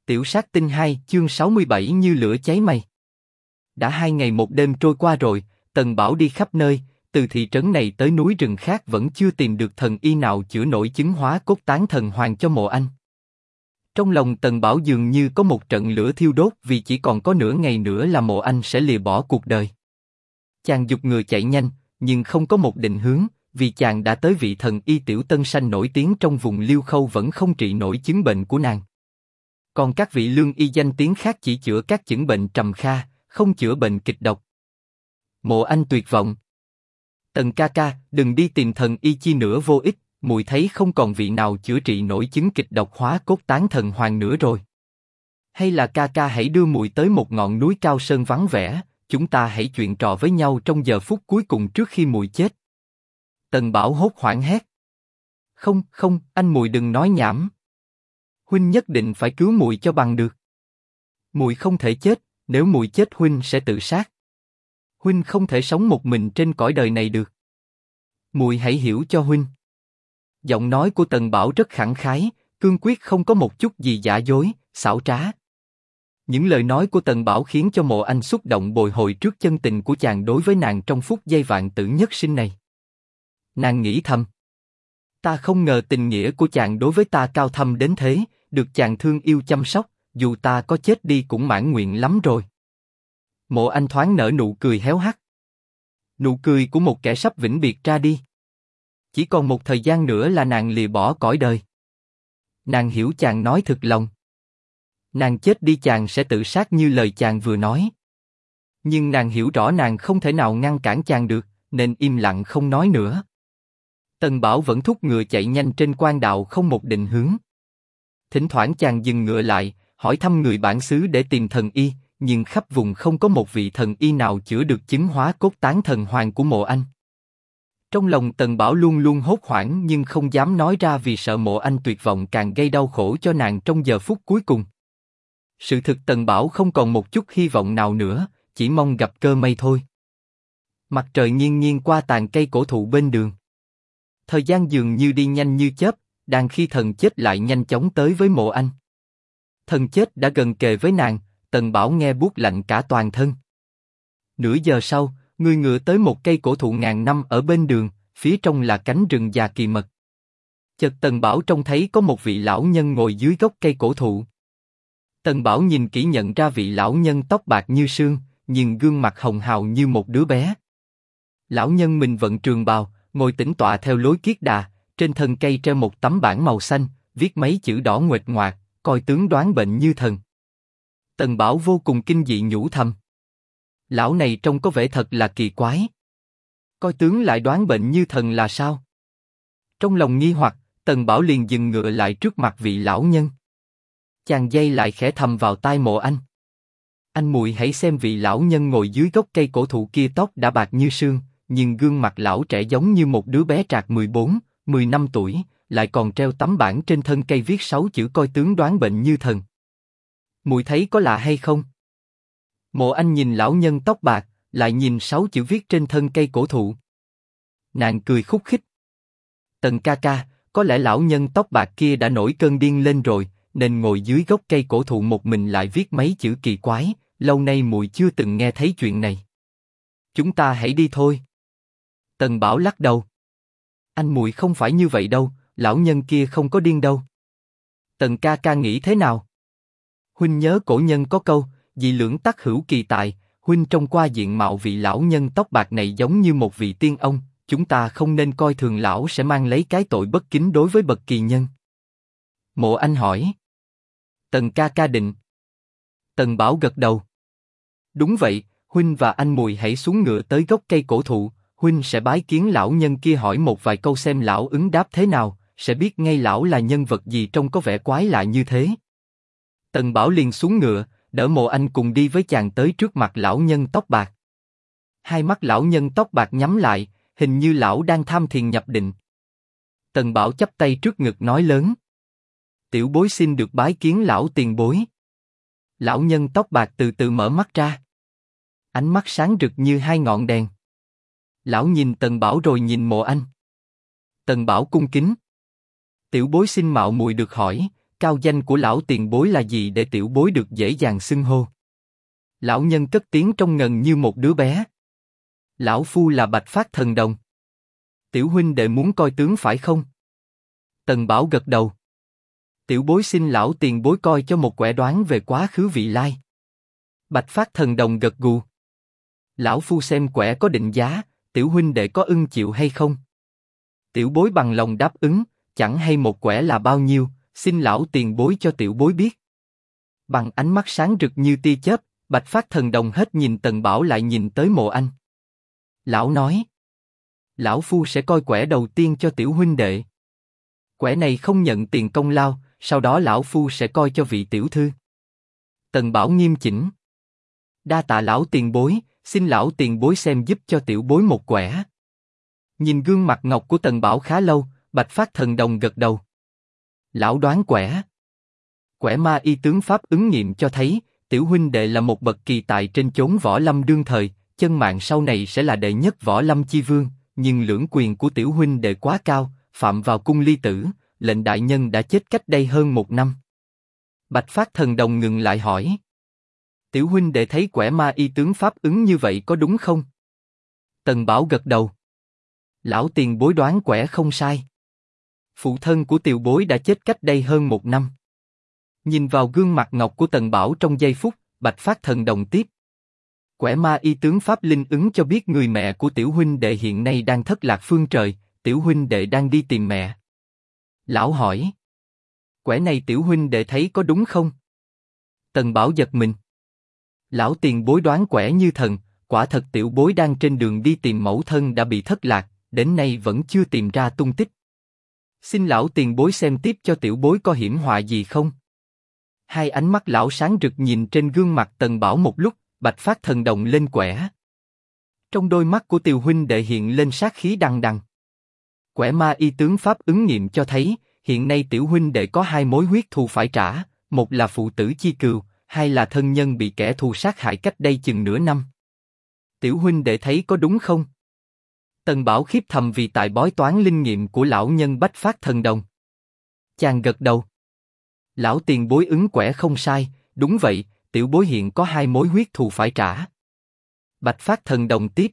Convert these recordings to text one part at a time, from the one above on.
Tiểu sát tinh 2 chương 67 như lửa cháy mây. Đã 2 ngày một đêm trôi qua rồi, Tần Bảo đi khắp nơi, từ thị trấn này tới núi rừng khác vẫn chưa tìm được thần y nào chữa nổi chứng hóa cốt tán thần hoàng cho Mộ Anh. Trong lòng Tần Bảo dường như có một trận lửa thiêu đốt vì chỉ còn có nửa ngày nữa là Mộ Anh sẽ lìa bỏ cuộc đời. Chàng giục ngựa chạy nhanh, nhưng không có một định hướng, vì chàng đã tới vị thần y Tiểu Tân Sanh nổi tiếng trong vùng Liêu Khâu vẫn không trị nổi chứng bệnh của nàng. Còn các vị lương y danh tiếng khác chỉ chữa các chứng bệnh trầm kha, không chữa bệnh kịch độc. Mộ Anh tuyệt vọng. Tần ca ca, đừng đi tìm thần y chi nữa vô ích, muội thấy không còn vị nào chữa trị nổi chứng kịch độc hóa cốt tán thần hoàng nữa rồi. Hay là ca ca hãy đưa muội tới một ngọn núi cao sơn vắng vẻ, chúng ta hãy chuyện trò với nhau trong giờ phút cuối cùng trước khi muội chết. Tần Bảo hốt hoảng hét. Không, không, anh muội đừng nói nhảm. Huynh nhất định phải cứu muội cho bằng được. Muội không thể chết, nếu muội chết huynh sẽ tự sát. Huynh không thể sống một mình trên cõi đời này được. Muội hãy hiểu cho huynh. Giọng nói của Tần Bảo rất khẳng khái, cương quyết không có một chút gì giả dối, xảo trá. Những lời nói của Tần Bảo khiến cho Mộ Anh xúc động bồi hồi trước chân tình của chàng đối với nàng trong phút giây vạn tử nhất sinh này. Nàng nghĩ thầm. Ta không ngờ tình nghĩa của chàng đối với ta cao thâm đến thế, được chàng thương yêu chăm sóc, dù ta có chết đi cũng mãn nguyện lắm rồi. Mộ Anh thoáng nở nụ cười héo hắt. Nụ cười của một kẻ sắp vĩnh biệt ra đi. Chỉ còn một thời gian nữa là nàng lìa bỏ cõi đời. Nàng hiểu chàng nói thực lòng. Nàng chết đi chàng sẽ tự sát như lời chàng vừa nói. Nhưng nàng hiểu rõ nàng không thể nào ngăn cản chàng được, nên im lặng không nói nữa. Tần Bảo vẫn thúc ngựa chạy nhanh trên quan đạo không một định hướng. Thỉnh thoảng chàng dừng ngựa lại, hỏi thăm người bản xứ để tìm thần y, nhưng khắp vùng không có một vị thần y nào chữa được chứng hóa cốt tán thần hoàng của Mộ Anh. Trong lòng Tần Bảo luôn luôn hốt hoảng nhưng không dám nói ra vì sợ Mộ Anh tuyệt vọng càng gây đau khổ cho nàng trong giờ phút cuối cùng. Sự thực Tần Bảo không còn một chút hy vọng nào nữa, chỉ mong gặp cơ may thôi. Mặt trời nghiêng nghiêng qua tàn cây cổ thụ bên đường. Thời gian dường như đi nhanh như chớp, đang khi thần chết lại nhanh chóng tới với Mộ Anh. Thần chết đã gần kề với nàng, Tần Bảo nghe buốt lạnh cả toàn thân. Nửa giờ sau, người ngựa tới một cây cổ thụ ngàn năm ở bên đường, phía trong là cánh rừng già kỳ mật. Chợt Tần Bảo trông thấy có một vị lão nhân ngồi dưới gốc cây cổ thụ. Tần Bảo nhìn kỹ nhận ra vị lão nhân tóc bạc như sương, nhưng gương mặt hồng hào như một đứa bé. Lão nhân mình vận trường bào, ngồi tĩnh tọa theo lối kiết đà, trên thân cây treo một tấm bảng màu xanh, viết mấy chữ đỏ nguệch ngoạc, coi tướng đoán bệnh như thần. Tần Bảo vô cùng kinh dị nhủ thầm. Lão này trông có vẻ thật là kỳ quái. Coi tướng lại đoán bệnh như thần là sao? Trong lòng nghi hoặc, Tần Bảo liền dừng ngựa lại trước mặt vị lão nhân. Chàng giây lại khẽ thầm vào tai Mộ Anh. Anh muội hãy xem vị lão nhân ngồi dưới gốc cây cổ thụ kia, tóc đã bạc như sương, nhưng gương mặt lão trẻ giống như một đứa bé trạc 14, 15 tuổi, lại còn treo tấm bảng trên thân cây viết 6 chữ coi tướng đoán bệnh như thần. Muội thấy có lạ hay không? Mộ Anh nhìn lão nhân tóc bạc, lại nhìn 6 chữ viết trên thân cây cổ thụ. Nàng cười khúc khích. Tần ca ca, có lẽ lão nhân tóc bạc kia đã nổi cơn điên lên rồi, nên ngồi dưới gốc cây cổ thụ một mình lại viết mấy chữ kỳ quái. Lâu nay muội chưa từng nghe thấy chuyện này. Chúng ta hãy đi thôi. Tần Bảo lắc đầu. Anh muội không phải như vậy đâu, lão nhân kia không có điên đâu. Tần ca ca nghĩ thế nào? Huynh nhớ cổ nhân có câu, dị lưỡng tắc hữu kỳ tại. Huynh trông qua diện mạo vị lão nhân tóc bạc này giống như một vị tiên ông, chúng ta không nên coi thường lão sẽ mang lấy cái tội bất kính đối với bậc kỳ nhân. Mộ Anh hỏi. Tần ca ca định. Tần Bảo gật đầu. Đúng vậy, huynh và anh muội hãy xuống ngựa tới gốc cây cổ thụ, huynh sẽ bái kiến lão nhân kia hỏi một vài câu xem lão ứng đáp thế nào, sẽ biết ngay lão là nhân vật gì trông có vẻ quái lạ như thế. Tần Bảo liền xuống ngựa, đỡ Mộ Anh cùng đi với chàng tới trước mặt lão nhân tóc bạc. Hai mắt lão nhân tóc bạc nhắm lại, hình như lão đang tham thiền nhập định. Tần Bảo chắp tay trước ngực nói lớn. Tiểu bối xin được bái kiến lão tiền bối. Lão nhân tóc bạc từ từ mở mắt ra. Ánh mắt sáng rực như hai ngọn đèn. Lão nhìn Tần Bảo rồi nhìn Mộ Anh. Tần Bảo cung kính. Tiểu bối xin mạo muội được hỏi, cao danh của lão tiền bối là gì để tiểu bối được dễ dàng xưng hô? Lão nhân cất tiếng trông ngần như một đứa bé. Lão phu là Bạch Phát Thần Đồng. Tiểu huynh đệ muốn coi tướng phải không? Tần Bảo gật đầu. Tiểu bối xin lão tiền bối coi cho một quẻ đoán về quá khứ vị lai. Bạch Phát Thần Đồng gật gù. Lão phu xem quẻ có định giá, tiểu huynh đệ có ưng chịu hay không? Tiểu bối bằng lòng đáp ứng, chẳng hay một quẻ là bao nhiêu, xin lão tiền bối cho tiểu bối biết. Bằng ánh mắt sáng rực như tia chớp, Bạch Phát Thần Đồng hết nhìn Tần Bảo lại nhìn tới Mộ Anh. Lão nói, lão phu sẽ coi quẻ đầu tiên cho tiểu huynh đệ. Quẻ này không nhận tiền công lao, sau đó lão phu sẽ coi cho vị tiểu thư. Tần Bảo nghiêm chỉnh. Đa tạ lão tiền bối, xin lão tiền bối xem giúp cho tiểu bối một quẻ. Nhìn gương mặt ngọc của Tần Bảo khá lâu, Bạch Phát Thần Đồng gật đầu. Lão đoán quẻ. Quẻ ma y tướng pháp ứng nghiệm cho thấy, tiểu huynh đệ là một bậc kỳ tài trên chốn võ lâm đương thời, chân mạng sau này sẽ là đệ nhất võ lâm chi vương, nhưng lưỡng quyền của tiểu huynh đệ quá cao, phạm vào cung ly tử, lệnh đại nhân đã chết cách đây hơn 1 năm. Bạch Phát Thần Đồng ngừng lại hỏi. Tiểu huynh đệ thấy quẻ ma y tướng pháp ứng như vậy có đúng không? Tần Bảo gật đầu. Lão tiền bối đoán quẻ không sai. Phụ thân của tiểu bối đã chết cách đây hơn 1 năm. Nhìn vào gương mặt ngọc của Tần Bảo trong giây phút, Bạch Phát Thần Đồng tiếp. Quẻ ma y tướng pháp linh ứng cho biết người mẹ của tiểu huynh đệ hiện nay đang thất lạc phương trời, tiểu huynh đệ đang đi tìm mẹ. Lão hỏi. Quẻ này tiểu huynh đệ thấy có đúng không? Tần Bảo giật mình. Lão tiền bối đoán quẻ như thần, quả thật tiểu bối đang trên đường đi tìm mẫu thân đã bị thất lạc, đến nay vẫn chưa tìm ra tung tích. Xin lão tiền bối xem tiếp cho tiểu bối có hiểm họa gì không? Hai ánh mắt lão sáng rực nhìn trên gương mặt Tần Bảo một lúc, Bạch Phát Thần Đồng lên quẻ. Trong đôi mắt của tiểu huynh đệ hiện lên sát khí đằng đằng. Quẻ ma y tướng pháp ứng nghiệm cho thấy, hiện nay tiểu huynh đệ có 2 mối huyết thù phải trả, một là phụ tử chi cừu, 2 là thân nhân bị kẻ thù sát hại cách đây chừng nửa năm. Tiểu huynh đệ thấy có đúng không? Tần Bảo khiếp thầm vì tài bói toán linh nghiệm của lão nhân Bạch Phát Thần Đồng. Chàng gật đầu. Lão tiền bối ứng quẻ không sai, đúng vậy, tiểu bối hiện có 2 mối huyết thù phải trả. Bạch Phát Thần Đồng tiếp.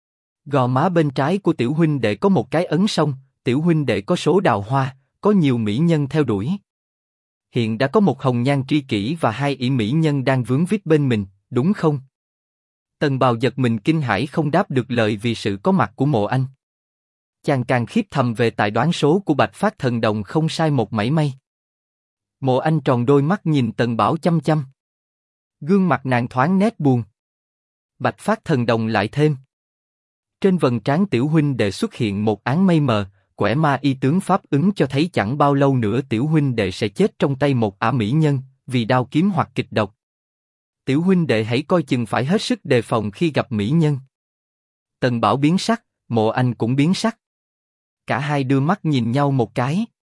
Gò má bên trái của tiểu huynh đệ có một cái ấn song, tiểu huynh đệ có số đào hoa, có nhiều mỹ nhân theo đuổi. Hiện đã có một hồng nhan tri kỷ và 2 ỷ mỹ nhân đang vướng víu bên mình, đúng không? Tần Bào giật mình kinh hãi không đáp được lời vì sự có mặt của Mộ Anh. Chàng càng khiếp thầm về tài đoán số của Bạch Phát Thần Đồng không sai một mảy may. Mộ Anh tròn đôi mắt nhìn Tần Bảo chăm chăm. Gương mặt nàng thoáng nét buồn. Bạch Phát Thần Đồng lại thêm. Trên vầng trán tiểu huynh đệ xuất hiện một áng mây mờ, quẻ ma y tướng pháp ứng cho thấy chẳng bao lâu nữa tiểu huynh đệ sẽ chết trong tay một ả mỹ nhân, vì đao kiếm hoặc kịch độc. Tiểu huynh đệ hãy coi chừng phải hết sức đề phòng khi gặp mỹ nhân. Tần Bảo biến sắc, Mộ Anh cũng biến sắc. Cả hai đưa mắt nhìn nhau một cái.